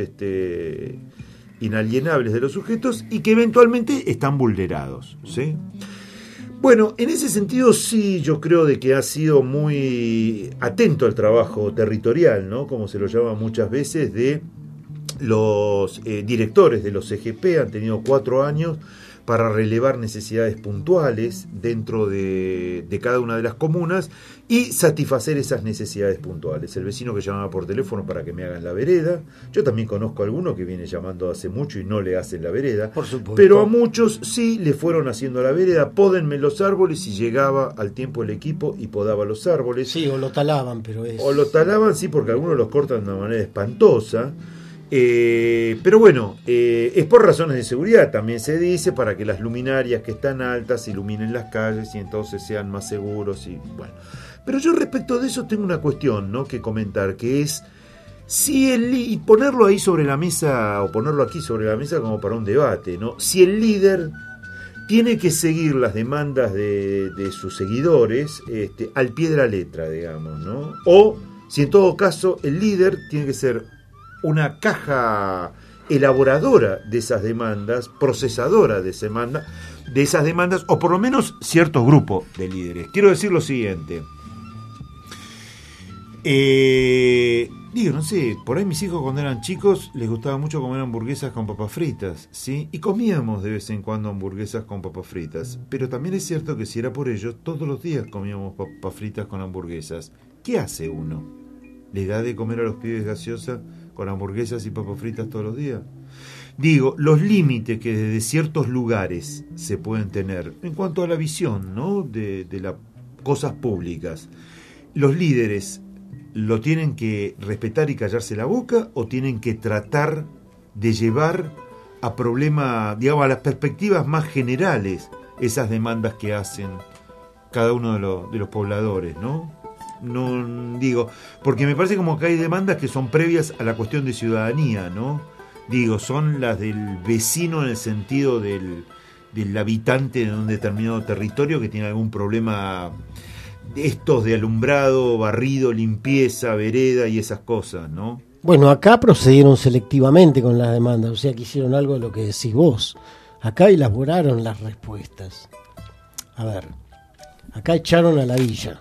inalienables de los sujetos y que eventualmente están vulnerados, ¿sí? Bueno, en ese sentido sí, yo creo de que ha sido muy atento al trabajo territorial, ¿no? Como se lo llama muchas veces, de los directores de los CGP. Han tenido 4 años para relevar necesidades puntuales dentro de cada una de las comunas y satisfacer esas necesidades puntuales. El vecino que llamaba por teléfono para que me hagan la vereda, yo también conozco a alguno que viene llamando hace mucho y no le hacen la vereda, por supuesto, pero a muchos sí le fueron haciendo la vereda. Pódenme los árboles, y llegaba al tiempo el equipo y podaba los árboles. Sí, o lo talaban, pero es... O lo talaban, sí, porque algunos los cortan de una manera espantosa. Pero bueno, es por razones de seguridad, también se dice, para que las luminarias que están altas iluminen las calles y entonces sean más seguros y bueno. Pero yo respecto de eso tengo una cuestión, ¿no?, que comentar, que es si y ponerlo ahí sobre la mesa, o ponerlo aquí sobre la mesa como para un debate, ¿no? Si el líder tiene que seguir las demandas de sus seguidores al pie de la letra, digamos, ¿no? O si en todo caso el líder tiene que ser una caja elaboradora de esas demandas, procesadora de esas demandas, o por lo menos cierto grupo de líderes. Quiero decir lo siguiente. No sé, por ahí mis hijos cuando eran chicos les gustaba mucho comer hamburguesas con papas fritas, ¿sí? Y comíamos de vez en cuando hamburguesas con papas fritas. Pero también es cierto que si era por ellos, todos los días comíamos papas fritas con hamburguesas. ¿Qué hace uno? ¿Le da de comer a los pibes gaseosa con hamburguesas y papas fritas todos los días? Digo, los límites que desde ciertos lugares se pueden tener en cuanto a la visión, ¿no?, de las cosas públicas. ¿Los líderes lo tienen que respetar y callarse la boca, o tienen que tratar de llevar a problemas, digamos, a las perspectivas más generales esas demandas que hacen cada uno de los pobladores, ¿no? No digo, porque me parece como que hay demandas que son previas a la cuestión de ciudadanía, ¿no? Digo, son las del vecino en el sentido del habitante de un determinado territorio que tiene algún problema de estos de alumbrado, barrido, limpieza, vereda y esas cosas, ¿no? Bueno, acá procedieron selectivamente con las demandas, o sea que hicieron algo de lo que decís vos. Acá elaboraron las respuestas. A ver, acá echaron a la villa.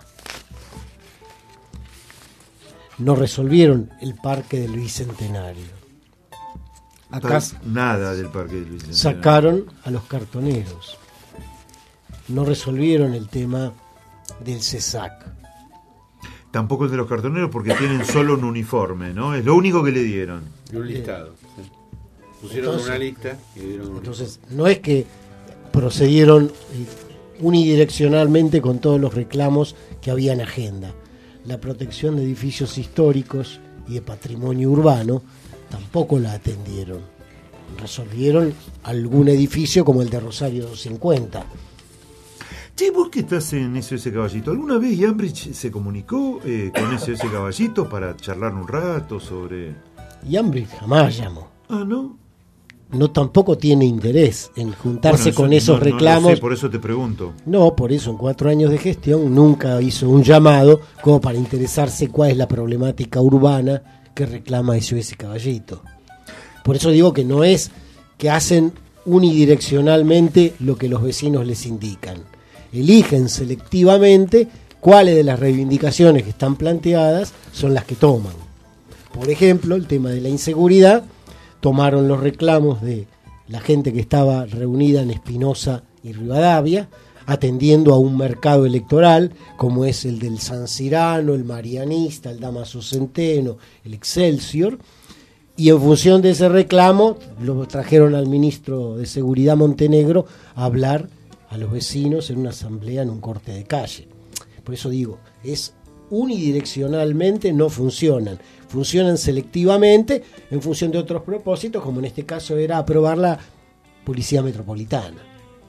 No resolvieron el Parque del Bicentenario. Acá nada del Parque del Bicentenario. Sacaron a los cartoneros. No resolvieron el tema del CESAC. Tampoco el de los cartoneros, porque tienen solo un uniforme, ¿no? Es lo único que le dieron. Y un listado. Sí. Pusieron una lista y dieron un entonces, no es que procedieron unidireccionalmente con todos los reclamos que había en agenda. La protección de edificios históricos y de patrimonio urbano tampoco la atendieron. Resolvieron algún edificio como el de Rosario 250. Che, vos que estás en SOS Caballito, ¿alguna vez Yambridge se comunicó con SOS Caballito para charlar un rato sobre...? Yambridge jamás llamó. Ah, ¿no? No, tampoco tiene interés en juntarse Bueno, con esos reclamos. No lo sé, por eso te pregunto. No, por eso en 4 años de gestión nunca hizo un llamado como para interesarse cuál es la problemática urbana que reclama SOS Caballito. Por eso digo que no es que hacen unidireccionalmente lo que los vecinos les indican. Eligen selectivamente cuáles de las reivindicaciones que están planteadas son las que toman. Por ejemplo, el tema de la inseguridad, tomaron los reclamos de la gente que estaba reunida en Espinosa y Rivadavia, atendiendo a un mercado electoral como es el del San Cirano, el Marianista, el Damaso Centeno, el Excelsior, y en función de ese reclamo lo trajeron al ministro de Seguridad Montenegro a hablar a los vecinos en una asamblea, en un corte de calle. Por eso digo, es unidireccionalmente, no funcionan selectivamente en función de otros propósitos, como en este caso era aprobar la Policía Metropolitana.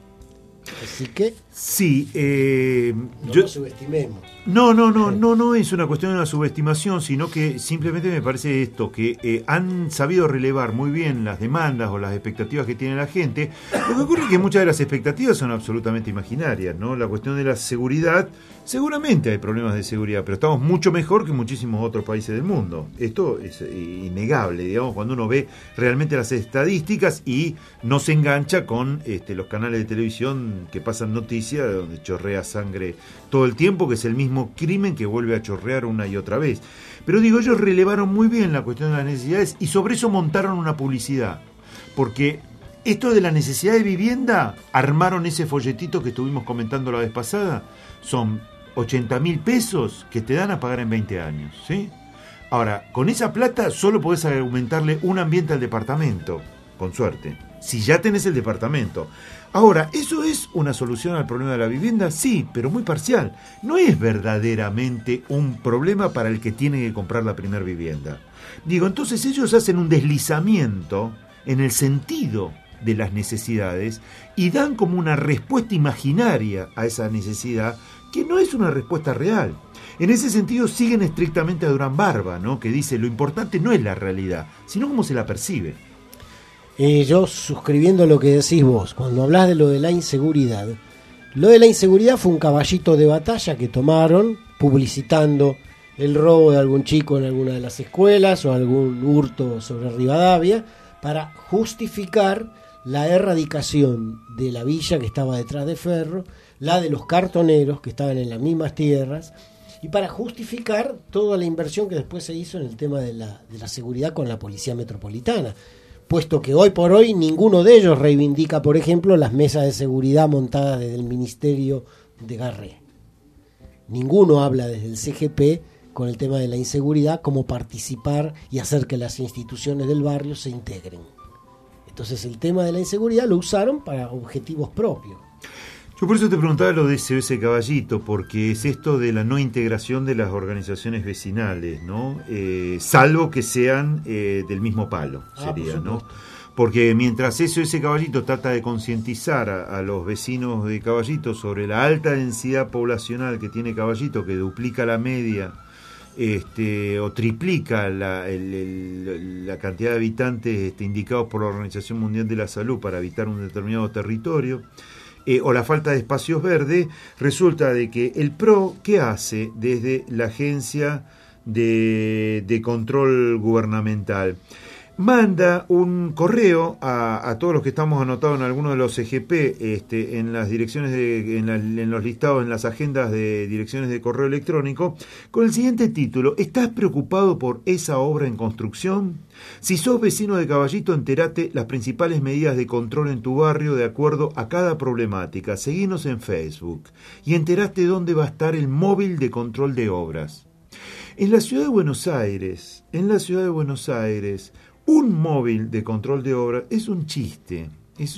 Así que sí, no lo subestimemos. No es una cuestión de una subestimación, sino que simplemente me parece esto, que han sabido relevar muy bien las demandas o las expectativas que tiene la gente. Lo que ocurre es que muchas de las expectativas son absolutamente imaginarias, ¿no? La cuestión de la seguridad, seguramente hay problemas de seguridad, pero estamos mucho mejor que muchísimos otros países del mundo. Esto es innegable, digamos, cuando uno ve realmente las estadísticas y no se engancha con los canales de televisión que pasan noticias donde chorrea sangre todo el tiempo, que es el mismo crimen que vuelve a chorrear una y otra vez. Pero digo, ellos relevaron muy bien la cuestión de las necesidades y sobre eso montaron una publicidad, porque esto de la necesidad de vivienda, armaron ese folletito que estuvimos comentando la vez pasada, son 80.000 pesos que te dan a pagar en 20 años, ¿sí? Ahora, con esa plata solo podés aumentarle un ambiente al departamento, con suerte, si ya tenés el departamento. Ahora, ¿eso es una solución al problema de la vivienda? Sí, pero muy parcial. No es verdaderamente un problema para el que tiene que comprar la primera vivienda. Digo, entonces ellos hacen un deslizamiento en el sentido de las necesidades y dan como una respuesta imaginaria a esa necesidad que no es una respuesta real. En ese sentido siguen estrictamente a Durán Barba, ¿no? Que dice, lo importante no es la realidad, sino cómo se la percibe. Yo suscribiendo lo que decís vos, cuando hablás de lo de la inseguridad fue un caballito de batalla que tomaron publicitando el robo de algún chico en alguna de las escuelas o algún hurto sobre Rivadavia para justificar la erradicación de la villa que estaba detrás de Ferro, la de los cartoneros que estaban en las mismas tierras, y para justificar toda la inversión que después se hizo en el tema de la seguridad con la Policía Metropolitana, puesto que hoy por hoy ninguno de ellos reivindica, por ejemplo, las mesas de seguridad montadas desde el Ministerio de Garré. Ninguno habla desde el CGP con el tema de la inseguridad, cómo participar y hacer que las instituciones del barrio se integren. Entonces el tema de la inseguridad lo usaron para objetivos propios. Yo por eso te preguntaba lo de SOS Caballito, porque es esto de la no integración de las organizaciones vecinales, ¿no? Salvo que sean del mismo palo, sería, ¿no? Porque mientras SOS Caballito trata de concientizar a los vecinos de Caballito sobre la alta densidad poblacional que tiene Caballito, que duplica la media, o triplica la cantidad de habitantes indicados por la Organización Mundial de la Salud para habitar un determinado territorio, o la falta de espacios verdes, resulta de que el PRO, ¿qué hace desde la agencia de control gubernamental? Manda un correo a todos los que estamos anotados en alguno de los CGP, en las direcciones en los listados, en las agendas de direcciones de correo electrónico, con el siguiente título: ¿estás preocupado por esa obra en construcción? Si sos vecino de Caballito, entérate las principales medidas de control en tu barrio de acuerdo a cada problemática. Seguinos en Facebook y enteraste dónde va a estar el móvil de control de obras. En la ciudad de Buenos Aires, un móvil de control de obras es un chiste, es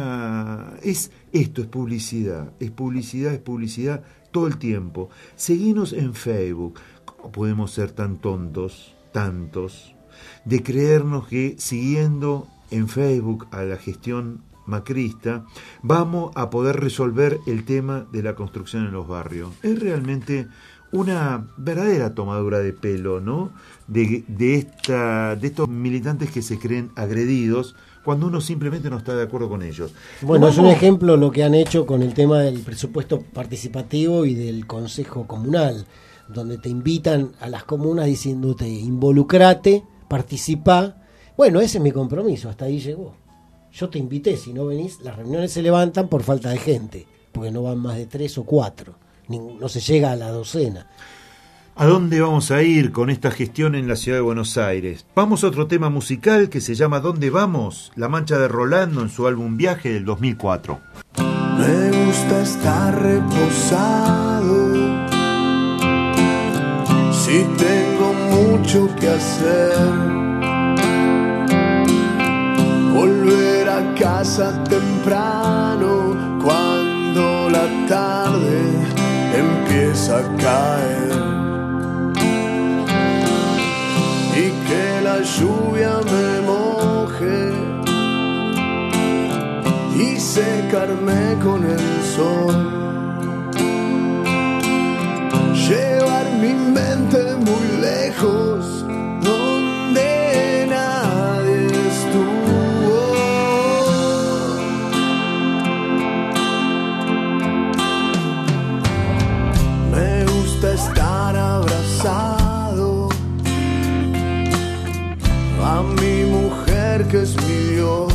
publicidad todo el tiempo. Seguinos en Facebook. ¿Cómo podemos ser tan tantos, de creernos que siguiendo en Facebook a la gestión macrista, vamos a poder resolver el tema de la construcción en los barrios. Es realmente una verdadera tomadura de pelo, ¿no? De estos militantes que se creen agredidos cuando uno simplemente no está de acuerdo con ellos. Bueno, es un ejemplo lo que han hecho con el tema del presupuesto participativo y del Consejo Comunal, donde te invitan a las comunas diciéndote involucrate, participá. Bueno, ese es mi compromiso, hasta ahí llegó. Yo te invité, si no venís, las reuniones se levantan por falta de gente, porque no van más de 3 o 4, no se llega a la docena. ¿A dónde vamos a ir con esta gestión en la ciudad de Buenos Aires? Vamos a otro tema musical que se llama ¿Dónde vamos? La Mancha de Rolando en su álbum Viaje del 2004. Me gusta estar reposado, si tengo mucho que hacer, volver a casa temprano cuando la tarde empieza a caer y que la lluvia me moje y secarme con el sol, llevar mi mente muy lejos donde nadie estuvo. Me gusta estar abrazado a mi mujer que es mi Dios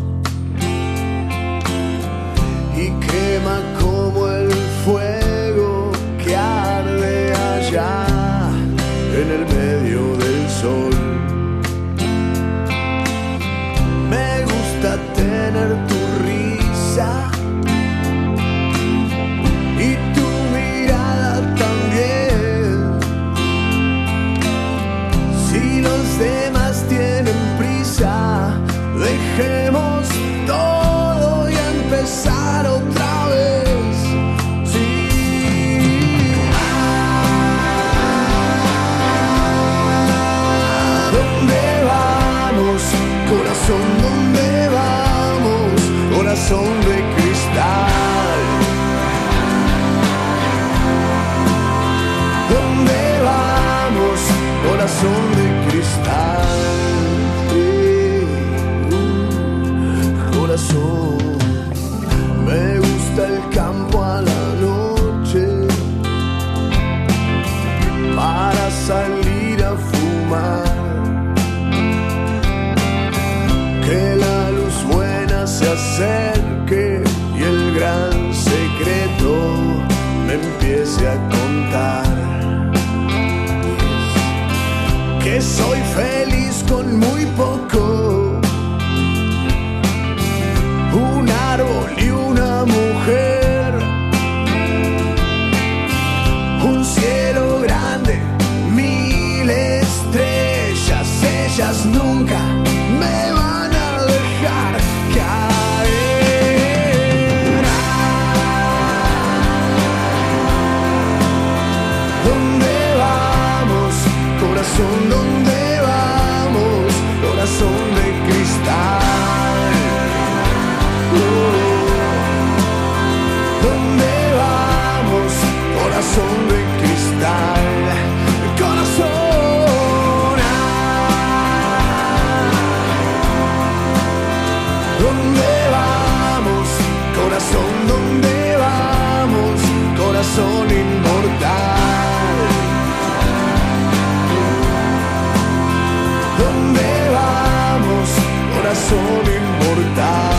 y quema como el fuego que arde allá en el medio del sol. Me gusta tener tu risa y tu mirada también. Si los demás tienen prisa, dejemos todo y empezar otra vez. Sí. ¿Dónde vamos, corazón? ¿Dónde vamos, corazón de cristal? ¿Dónde vamos, corazón de cristal? Corazón, me gusta el campo a la noche para salir a fumar, que la luz buena se acerque y el gran secreto me empiece a contar. Que soy feliz con muy poco, un árbol y una mujer, un cielo grande, 1000 estrellas, ellas nunca me van a dejar caer. ¿Dónde vamos, corazón? ¿Dónde vamos, corazón de cristal? ¿Dónde vamos, corazón de cristal? Corazón, ¿dónde vamos, corazón? ¿Dónde vamos, corazón inmortal? ¿Dónde vamos, corazón inmortal?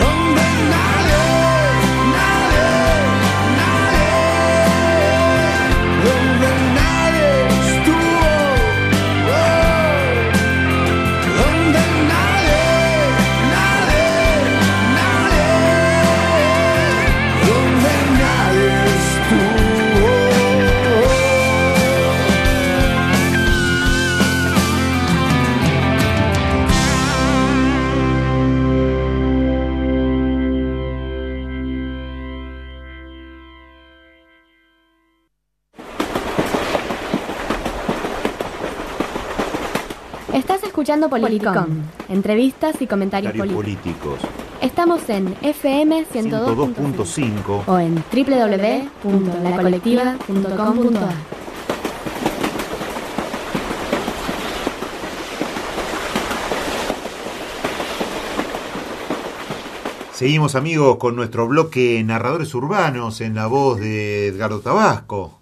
Donde nadie escuchando Politicón, entrevistas y comentarios políticos. Estamos en FM 102.5 o en www.lacolectiva.com.ar. Seguimos, amigos, con nuestro bloque Narradores Urbanos en la voz de Edgardo Tabasco.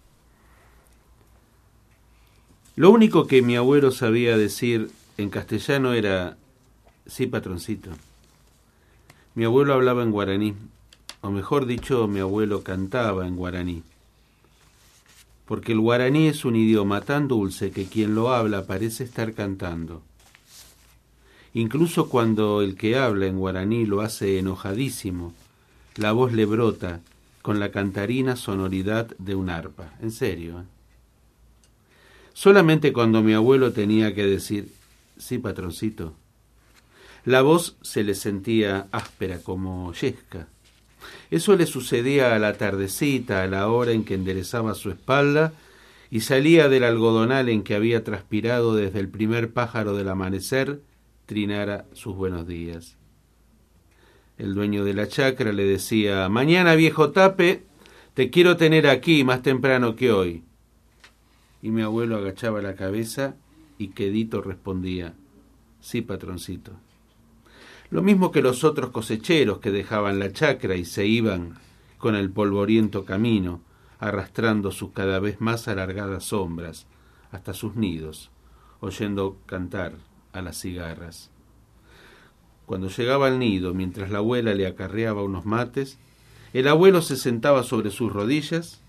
Lo único que mi abuelo sabía decir en castellano era sí, patroncito. Mi abuelo hablaba en guaraní, o mejor dicho, mi abuelo cantaba en guaraní. Porque el guaraní es un idioma tan dulce que quien lo habla parece estar cantando. Incluso cuando el que habla en guaraní lo hace enojadísimo, la voz le brota con la cantarina sonoridad de un arpa. En serio, ¿eh? Solamente cuando mi abuelo tenía que decir sí, patroncito, la voz se le sentía áspera como yesca. Eso le sucedía a la tardecita, a la hora en que enderezaba su espalda y salía del algodonal en que había transpirado desde el primer pájaro del amanecer, trinara sus buenos días. El dueño de la chacra le decía: mañana, viejo Tape, te quiero tener aquí más temprano que hoy. Y mi abuelo agachaba la cabeza y quedito respondía: sí, patroncito. Lo mismo que los otros cosecheros que dejaban la chacra y se iban con el polvoriento camino, arrastrando sus cada vez más alargadas sombras hasta sus nidos, oyendo cantar a las cigarras. Cuando llegaba al nido, mientras la abuela le acarreaba unos mates, el abuelo se sentaba sobre sus rodillas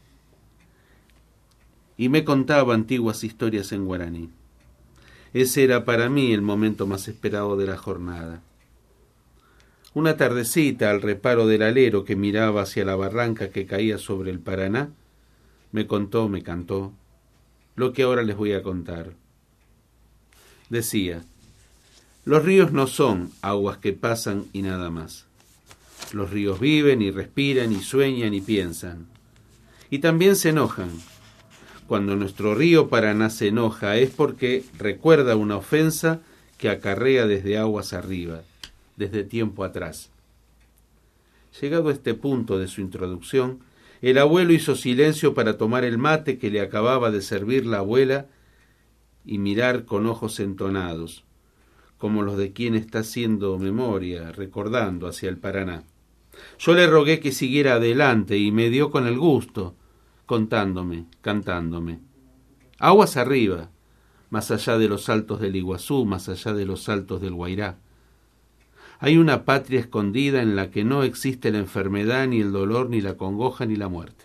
y me contaba antiguas historias en guaraní. Ese era para mí el momento más esperado de la jornada. Una tardecita, al reparo del alero que miraba hacia la barranca que caía sobre el Paraná, me cantó lo que ahora les voy a contar. Decía: los ríos no son aguas que pasan y nada más. Los ríos viven y respiran y sueñan y piensan. Y también se enojan. Cuando nuestro río Paraná se enoja es porque recuerda una ofensa que acarrea desde aguas arriba, desde tiempo atrás. Llegado a este punto de su introducción, el abuelo hizo silencio para tomar el mate que le acababa de servir la abuela y mirar con ojos entonados, como los de quien está haciendo memoria, recordando hacia el Paraná. Yo le rogué que siguiera adelante y me dio con el gusto, contándome, cantándome. Aguas arriba, más allá de los altos del Iguazú, más allá de los altos del Guairá. Hay una patria escondida en la que no existe la enfermedad, ni el dolor, ni la congoja, ni la muerte.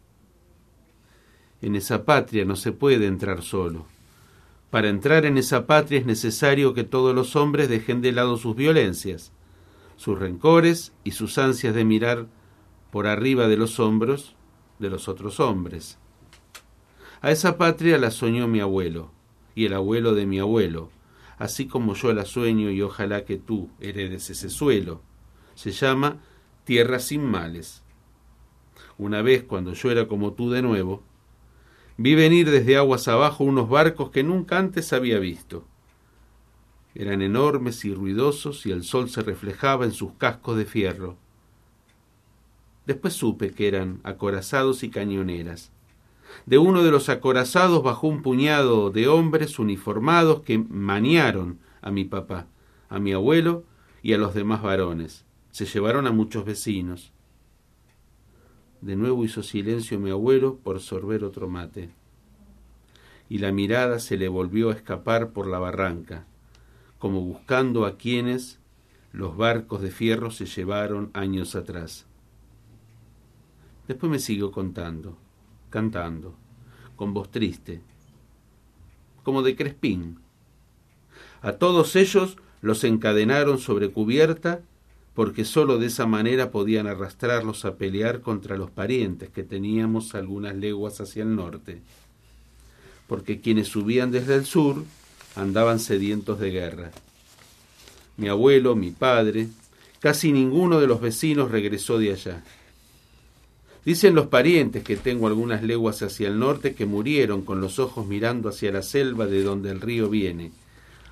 En esa patria no se puede entrar solo. Para entrar en esa patria es necesario que todos los hombres dejen de lado sus violencias, sus rencores y sus ansias de mirar por arriba de los hombros de los otros hombres. A esa patria la soñó mi abuelo y el abuelo de mi abuelo, así como yo la sueño y ojalá que tú heredes ese suelo. Se llama Tierra sin Males. Una vez, cuando yo era como tú de nuevo, vi venir desde aguas abajo unos barcos que nunca antes había visto. Eran enormes y ruidosos y el sol se reflejaba en sus cascos de fierro. Después supe que eran acorazados y cañoneras. De uno de los acorazados bajó un puñado de hombres uniformados que maniaron a mi papá, a mi abuelo y a los demás varones. Se llevaron a muchos vecinos. De nuevo hizo silencio mi abuelo por sorber otro mate. Y la mirada se le volvió a escapar por la barranca, como buscando a quienes los barcos de fierro se llevaron años atrás. Después me siguió contando, cantando, con voz triste, como de Crespín. A todos ellos los encadenaron sobre cubierta porque sólo de esa manera podían arrastrarlos a pelear contra los parientes que teníamos algunas leguas hacia el norte, porque quienes subían desde el sur andaban sedientos de guerra. Mi abuelo, mi padre, casi ninguno de los vecinos regresó de allá. Dicen los parientes que tengo algunas leguas hacia el norte que murieron con los ojos mirando hacia la selva de donde el río viene,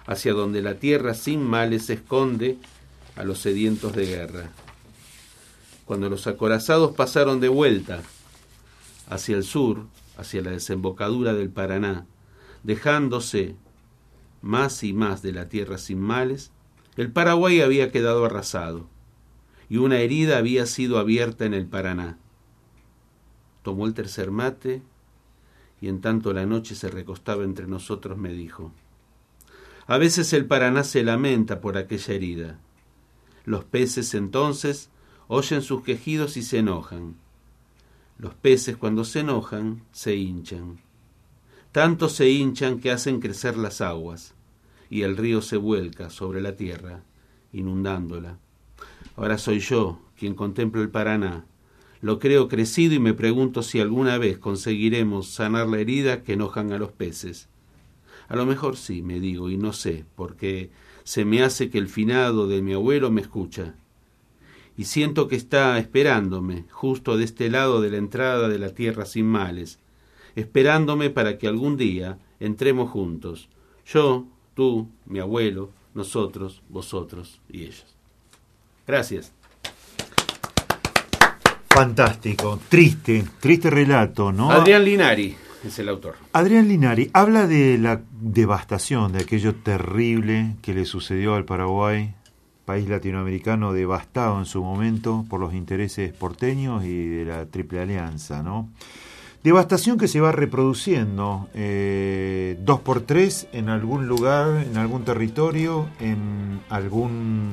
hacia donde la tierra sin males esconde a los sedientos de guerra. Cuando los acorazados pasaron de vuelta hacia el sur, hacia la desembocadura del Paraná, dejándose más y más de la tierra sin males, el Paraguay había quedado arrasado y una herida había sido abierta en el Paraná. Tomó el tercer mate y en tanto la noche se recostaba entre nosotros me dijo: a veces el Paraná se lamenta por aquella herida. Los peces entonces oyen sus quejidos y se enojan. Los peces cuando se enojan se hinchan. Tanto se hinchan que hacen crecer las aguas y el río se vuelca sobre la tierra, inundándola. Ahora soy yo quien contemplo el Paraná. Lo creo crecido y me pregunto si alguna vez conseguiremos sanar la herida que enojan a los peces. A lo mejor sí, me digo, y no sé, porque se me hace que el finado de mi abuelo me escucha. Y siento que está esperándome, justo de este lado de la entrada de la tierra sin males, esperándome para que algún día entremos juntos. Yo, tú, mi abuelo, nosotros, vosotros y ellos. Gracias. Fantástico, triste relato, ¿no? Adrián Linari es el autor. Adrián Linari habla de la devastación, de aquello terrible que le sucedió al Paraguay, país latinoamericano devastado en su momento por los intereses porteños y de la Triple Alianza, ¿no? Devastación que se va reproduciendo 2x3 en algún lugar, en algún territorio, en algún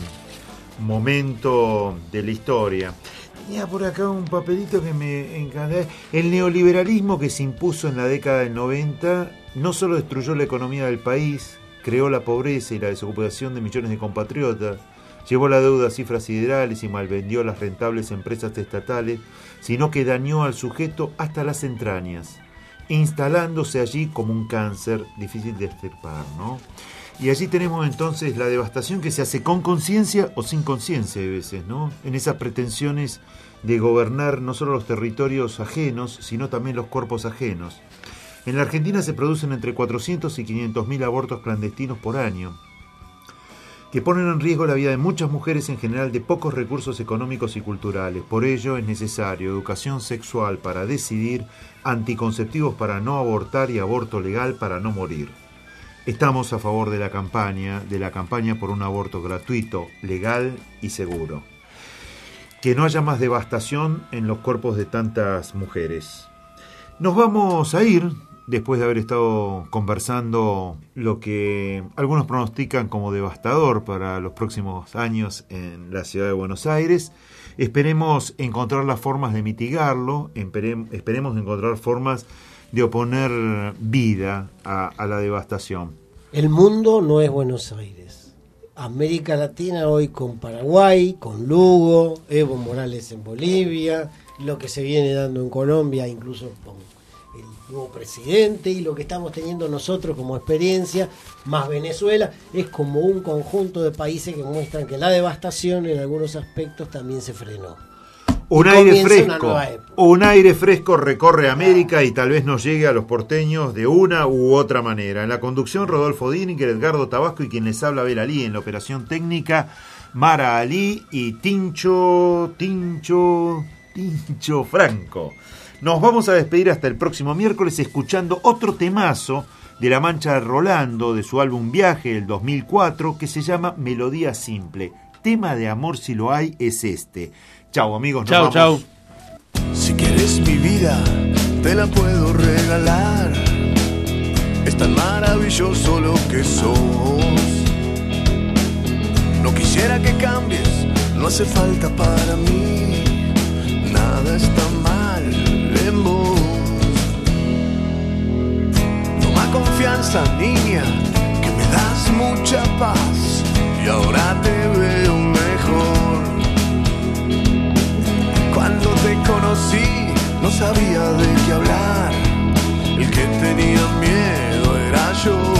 momento de la historia. Tenía por acá un papelito que me encanta. El neoliberalismo que se impuso en la década del 90 no solo destruyó la economía del país, creó la pobreza y la desocupación de millones de compatriotas, llevó la deuda a cifras siderales y malvendió las rentables empresas estatales, sino que dañó al sujeto hasta las entrañas, instalándose allí como un cáncer difícil de extirpar, ¿no? Y allí tenemos entonces la devastación que se hace con conciencia o sin conciencia a veces, ¿no? En esas pretensiones de gobernar no solo los territorios ajenos, sino también los cuerpos ajenos. En la Argentina se producen entre 400 y 500.000 abortos clandestinos por año, que ponen en riesgo la vida de muchas mujeres en general de pocos recursos económicos y culturales. Por ello es necesario educación sexual para decidir, anticonceptivos para no abortar y aborto legal para no morir. Estamos a favor de la campaña por un aborto gratuito, legal y seguro. Que no haya más devastación en los cuerpos de tantas mujeres. Nos vamos a ir, después de haber estado conversando lo que algunos pronostican como devastador para los próximos años en la ciudad de Buenos Aires. Esperemos encontrar las formas de mitigarlo, esperemos encontrar formas de oponer vida a la devastación. El mundo no es Buenos Aires. América Latina hoy con Paraguay, con Lugo, Evo Morales en Bolivia, lo que se viene dando en Colombia, incluso con el nuevo presidente, y lo que estamos teniendo nosotros como experiencia, más Venezuela, es como un conjunto de países que muestran que la devastación en algunos aspectos también se frenó. Un aire fresco recorre América y tal vez nos llegue a los porteños de una u otra manera. En la conducción, Rodolfo Díninger, Edgardo Tabasco y quien les habla, Abel Ali. En la operación técnica, Mara Ali y Tincho Franco. Nos vamos a despedir hasta el próximo miércoles escuchando otro temazo de La Mancha de Rolando, de su álbum Viaje del 2004, que se llama Melodía Simple. Tema de amor si lo hay es este. Chau amigos, nos vamos. Chau. Si quieres mi vida, te la puedo regalar. Es tan maravilloso lo que sos. No quisiera que cambies, no hace falta para mí. Nada está mal en vos. Toma confianza, niña, que me das mucha paz. Y ahora te veo mejor. Cuando te conocí no sabía de qué hablar. El que tenía miedo era yo.